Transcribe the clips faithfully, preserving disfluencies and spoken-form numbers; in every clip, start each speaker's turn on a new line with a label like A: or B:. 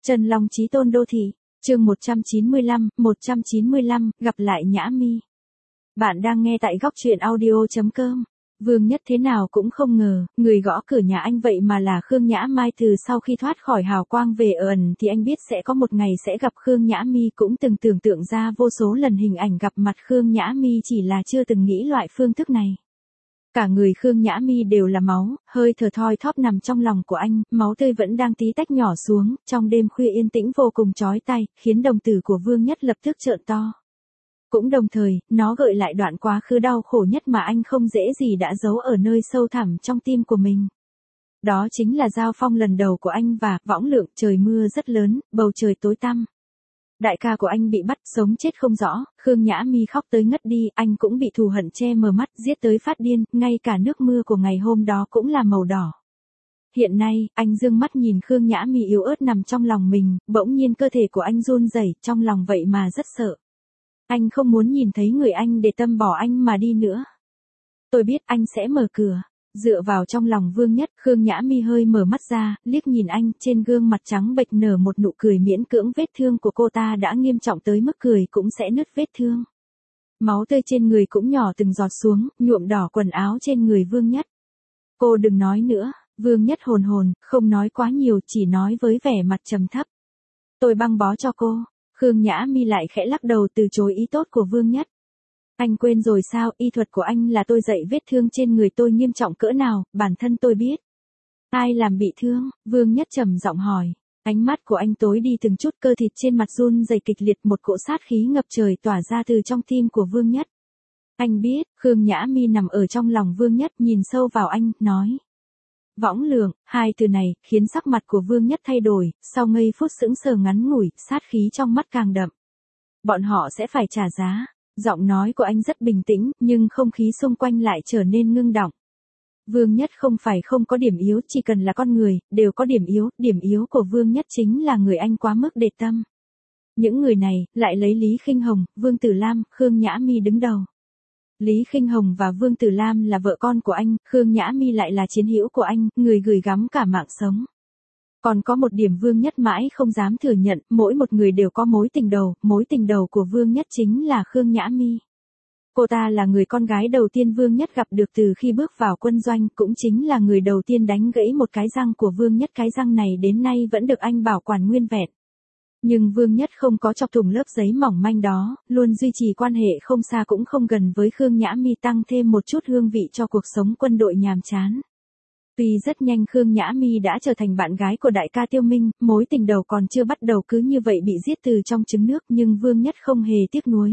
A: Trần Long Chí Tôn Đô Thị, chương một trăm chín mươi lăm, một trăm chín mươi lăm, gặp lại Nhã Mi. Bạn đang nghe tại góc truyện audio chấm com. Vương Nhất thế nào cũng không ngờ, người gõ cửa nhà anh vậy mà là Khương Nhã Mai. Từ sau khi thoát khỏi hào quang về ở ẩn thì anh biết sẽ có một ngày sẽ gặp Khương Nhã Mi, cũng từng tưởng tượng ra vô số lần hình ảnh gặp mặt Khương Nhã Mi, chỉ là chưa từng nghĩ loại phương thức này. Cả người Khương Nhã Mi đều là máu, hơi thở thoi thóp nằm trong lòng của anh, máu tươi vẫn đang tí tách nhỏ xuống, trong đêm khuya yên tĩnh vô cùng chói tai, khiến đồng tử của Vương Nhất lập tức trợn to. Cũng đồng thời, nó gợi lại đoạn quá khứ đau khổ nhất mà anh không dễ gì đã giấu ở nơi sâu thẳm trong tim của mình. Đó chính là giao phong lần đầu của anh và Võng Lượng. Trời mưa rất lớn, bầu trời tối tăm. Đại ca của anh bị bắt, sống chết không rõ. Khương Nhã Mi khóc tới ngất đi, anh cũng bị thù hận che mờ mắt, giết tới phát điên, ngay cả nước mưa của ngày hôm đó cũng là màu đỏ. Hiện nay, anh dương mắt nhìn Khương Nhã Mi yếu ớt nằm trong lòng mình, bỗng nhiên cơ thể của anh run rẩy, trong lòng vậy mà rất sợ. Anh không muốn nhìn thấy người anh để tâm bỏ anh mà đi nữa. Tôi biết anh sẽ mở cửa. Dựa vào trong lòng Vương Nhất, Khương Nhã Mi hơi mở mắt ra, liếc nhìn anh, trên gương mặt trắng bệch nở một nụ cười miễn cưỡng. Vết thương của cô ta đã nghiêm trọng tới mức cười cũng sẽ nứt vết thương. Máu tươi trên người cũng nhỏ từng giọt xuống, nhuộm đỏ quần áo trên người Vương Nhất. Cô đừng nói nữa. Vương Nhất hồn hồn, không nói quá nhiều, chỉ nói với vẻ mặt trầm thấp. Tôi băng bó cho cô. Khương Nhã Mi lại khẽ lắc đầu từ chối ý tốt của Vương Nhất. Anh quên rồi sao, y thuật của anh là tôi dạy, vết thương trên người tôi nghiêm trọng cỡ nào, bản thân tôi biết. Ai làm bị thương? Vương Nhất trầm giọng hỏi. Ánh mắt của anh tối đi từng chút, cơ thịt trên mặt run rẩy kịch liệt, một cỗ sát khí ngập trời tỏa ra từ trong tim của Vương Nhất. Anh biết. Khương Nhã Mi nằm ở trong lòng Vương Nhất, nhìn sâu vào anh, nói. Võng Lượng. Hai từ này khiến sắc mặt của Vương Nhất thay đổi, sau ngây phút sững sờ ngắn ngủi, sát khí trong mắt càng đậm. Bọn họ sẽ phải trả giá. Giọng nói của anh rất bình tĩnh, nhưng không khí xung quanh lại trở nên ngưng đọng. Vương Nhất không phải không có điểm yếu, chỉ cần là con người, đều có điểm yếu. Điểm yếu của Vương Nhất chính là người anh quá mức để tâm. Những người này, lại lấy Lý Khinh Hồng, Vương Tử Lam, Khương Nhã Mi đứng đầu. Lý Khinh Hồng và Vương Tử Lam là vợ con của anh, Khương Nhã Mi lại là chiến hữu của anh, người gửi gắm cả mạng sống. Còn có một điểm Vương Nhất mãi không dám thừa nhận, mỗi một người đều có mối tình đầu, mối tình đầu của Vương Nhất chính là Khương Nhã Mi. Cô ta là người con gái đầu tiên Vương Nhất gặp được từ khi bước vào quân doanh, cũng chính là người đầu tiên đánh gãy một cái răng của Vương Nhất, cái răng này đến nay vẫn được anh bảo quản nguyên vẹn. Nhưng Vương Nhất không có chọc thủng lớp giấy mỏng manh đó, luôn duy trì quan hệ không xa cũng không gần với Khương Nhã Mi, tăng thêm một chút hương vị cho cuộc sống quân đội nhàm chán. Tuy rất nhanh Khương Nhã Mi đã trở thành bạn gái của đại ca Tiêu Minh, mối tình đầu còn chưa bắt đầu cứ như vậy bị giết từ trong trứng nước, nhưng Vương Nhất không hề tiếc nuối.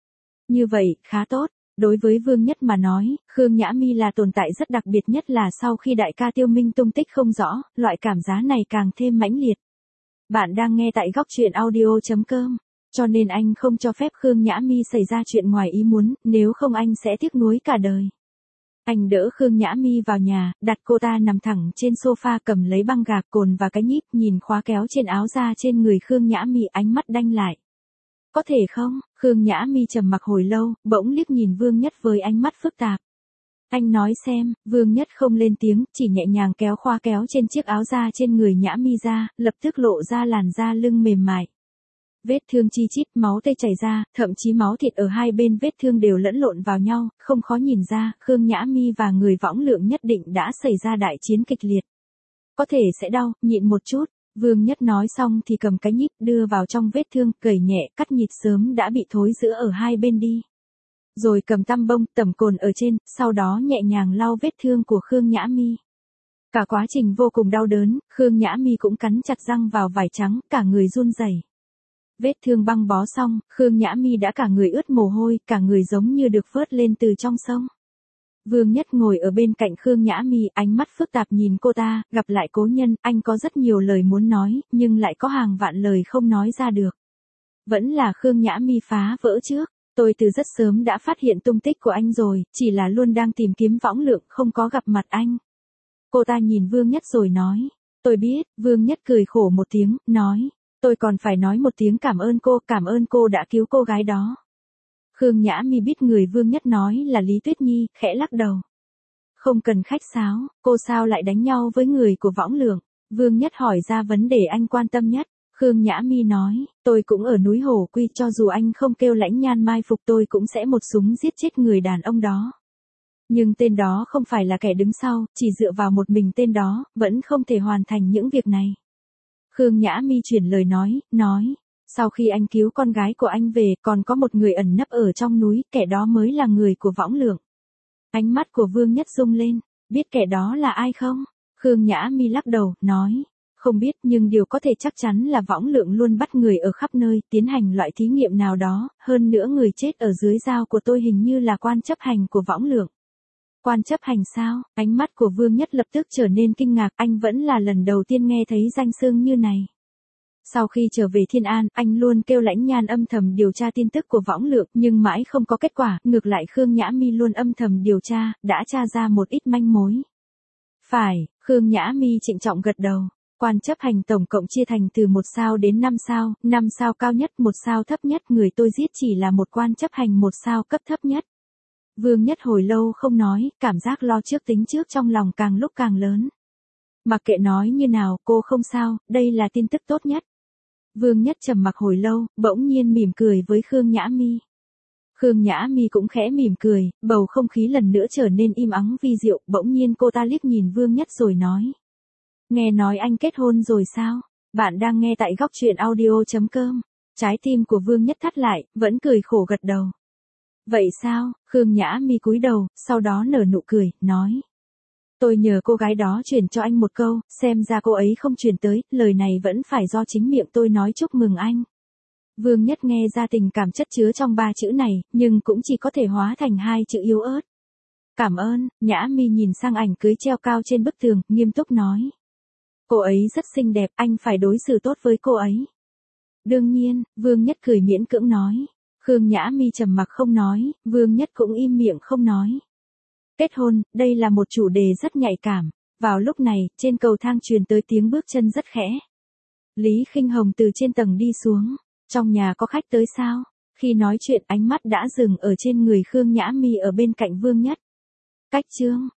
A: Như vậy, khá tốt. Đối với Vương Nhất mà nói, Khương Nhã Mi là tồn tại rất đặc biệt, nhất là sau khi đại ca Tiêu Minh tung tích không rõ, loại cảm giác này càng thêm mãnh liệt. Bạn đang nghe tại góc truyện audio chấm com, cho nên anh không cho phép Khương Nhã Mi xảy ra chuyện ngoài ý muốn, nếu không anh sẽ tiếc nuối cả đời. Anh đỡ Khương Nhã Mi vào nhà, đặt cô ta nằm thẳng trên sofa, cầm lấy băng gạc, cồn và cái nhíp, nhìn khóa kéo trên áo da trên người Khương Nhã Mi, ánh mắt đanh lại. Có thể không? Khương Nhã Mi trầm mặc hồi lâu, bỗng liếc nhìn Vương Nhất với ánh mắt phức tạp. Anh nói xem. Vương Nhất không lên tiếng, chỉ nhẹ nhàng kéo khóa kéo trên chiếc áo da trên người Nhã Mi ra, lập tức lộ ra làn da lưng mềm mại. Vết thương chi chít, máu tươi chảy ra, thậm chí máu thịt ở hai bên vết thương đều lẫn lộn vào nhau, không khó nhìn ra, Khương Nhã Mi và người Võng Lượng nhất định đã xảy ra đại chiến kịch liệt. Có thể sẽ đau, nhịn một chút. Vương Nhất nói xong thì cầm cái nhíp đưa vào trong vết thương, cởi nhẹ, cắt nhịt sớm đã bị thối rữa ở hai bên đi. Rồi cầm tăm bông, tẩm cồn ở trên, sau đó nhẹ nhàng lau vết thương của Khương Nhã Mi. Cả quá trình vô cùng đau đớn, Khương Nhã Mi cũng cắn chặt răng vào vải trắng, cả người run rẩy. Vết thương băng bó xong, Khương Nhã Mi đã cả người ướt mồ hôi, cả người giống như được vớt lên từ trong sông. Vương Nhất ngồi ở bên cạnh Khương Nhã Mi, ánh mắt phức tạp nhìn cô ta, gặp lại cố nhân, anh có rất nhiều lời muốn nói, nhưng lại có hàng vạn lời không nói ra được. Vẫn là Khương Nhã Mi phá vỡ trước. Tôi từ rất sớm đã phát hiện tung tích của anh rồi, chỉ là luôn đang tìm kiếm Võng Lượng, không có gặp mặt anh. Cô ta nhìn Vương Nhất rồi nói. Tôi biết. Vương Nhất cười khổ một tiếng, nói. Tôi còn phải nói một tiếng cảm ơn cô, cảm ơn cô đã cứu cô gái đó. Khương Nhã Mi biết người Vương Nhất nói là Lý Tuyết Nhi, khẽ lắc đầu. Không cần khách sáo, cô sao lại đánh nhau với người của Võng Lượng? Vương Nhất hỏi ra vấn đề anh quan tâm nhất. Khương Nhã Mi nói, tôi cũng ở núi Hổ Quy, cho dù anh không kêu Lãnh Nhan mai phục tôi cũng sẽ một súng giết chết người đàn ông đó. Nhưng tên đó không phải là kẻ đứng sau, chỉ dựa vào một mình tên đó, vẫn không thể hoàn thành những việc này. Khương Nhã Mi chuyển lời nói, nói, sau khi anh cứu con gái của anh về, còn có một người ẩn nấp ở trong núi, kẻ đó mới là người của Võng Lượng. Ánh mắt của Vương Nhất rung lên, biết kẻ đó là ai không? Khương Nhã Mi lắc đầu, nói, không biết, nhưng điều có thể chắc chắn là Võng Lượng luôn bắt người ở khắp nơi, tiến hành loại thí nghiệm nào đó, hơn nữa người chết ở dưới dao của tôi hình như là quan chấp hành của Võng Lượng. Quan chấp hành sao? Ánh mắt của Vương Nhất lập tức trở nên kinh ngạc, anh vẫn là lần đầu tiên nghe thấy danh xưng như này. Sau khi trở về Thiên An, anh luôn kêu Lãnh Nhan âm thầm điều tra tin tức của Võng Lượng, nhưng mãi không có kết quả, ngược lại Khương Nhã Mi luôn âm thầm điều tra, đã tra ra một ít manh mối. Phải, Khương Nhã Mi trịnh trọng gật đầu. Quan chấp hành tổng cộng chia thành từ một sao đến năm sao, năm sao cao nhất, một sao thấp nhất, người tôi giết chỉ là một quan chấp hành một sao cấp thấp nhất. Vương Nhất hồi lâu không nói, cảm giác lo trước tính trước trong lòng càng lúc càng lớn. Mặc kệ nói như nào, cô không sao, đây là tin tức tốt nhất. Vương Nhất trầm mặc hồi lâu, bỗng nhiên mỉm cười với Khương Nhã Mi. Khương Nhã Mi cũng khẽ mỉm cười, bầu không khí lần nữa trở nên im ắng vi diệu, bỗng nhiên cô ta liếc nhìn Vương Nhất rồi nói. Nghe nói anh kết hôn rồi sao? Bạn đang nghe tại góc truyện audio chấm com. Trái tim của Vương Nhất thắt lại, vẫn cười khổ gật đầu. Vậy sao? Khương Nhã Mi cúi đầu, sau đó nở nụ cười, nói. Tôi nhờ cô gái đó truyền cho anh một câu, xem ra cô ấy không truyền tới, lời này vẫn phải do chính miệng tôi nói chúc mừng anh. Vương Nhất nghe ra tình cảm chất chứa trong ba chữ này, nhưng cũng chỉ có thể hóa thành hai chữ yếu ớt. Cảm ơn. Nhã Mi nhìn sang ảnh cưới treo cao trên bức tường, nghiêm túc nói. Cô ấy rất xinh đẹp, anh phải đối xử tốt với cô ấy. Đương nhiên, Vương Nhất cười miễn cưỡng nói. Khương Nhã Mi trầm mặc không nói, Vương Nhất cũng im miệng không nói. Kết hôn, đây là một chủ đề rất nhạy cảm. Vào lúc này, trên cầu thang truyền tới tiếng bước chân rất khẽ. Lý Khinh Hồng từ trên tầng đi xuống. Trong nhà có khách tới sao? Khi nói chuyện ánh mắt đã dừng ở trên người Khương Nhã Mi ở bên cạnh Vương Nhất. Cách chương.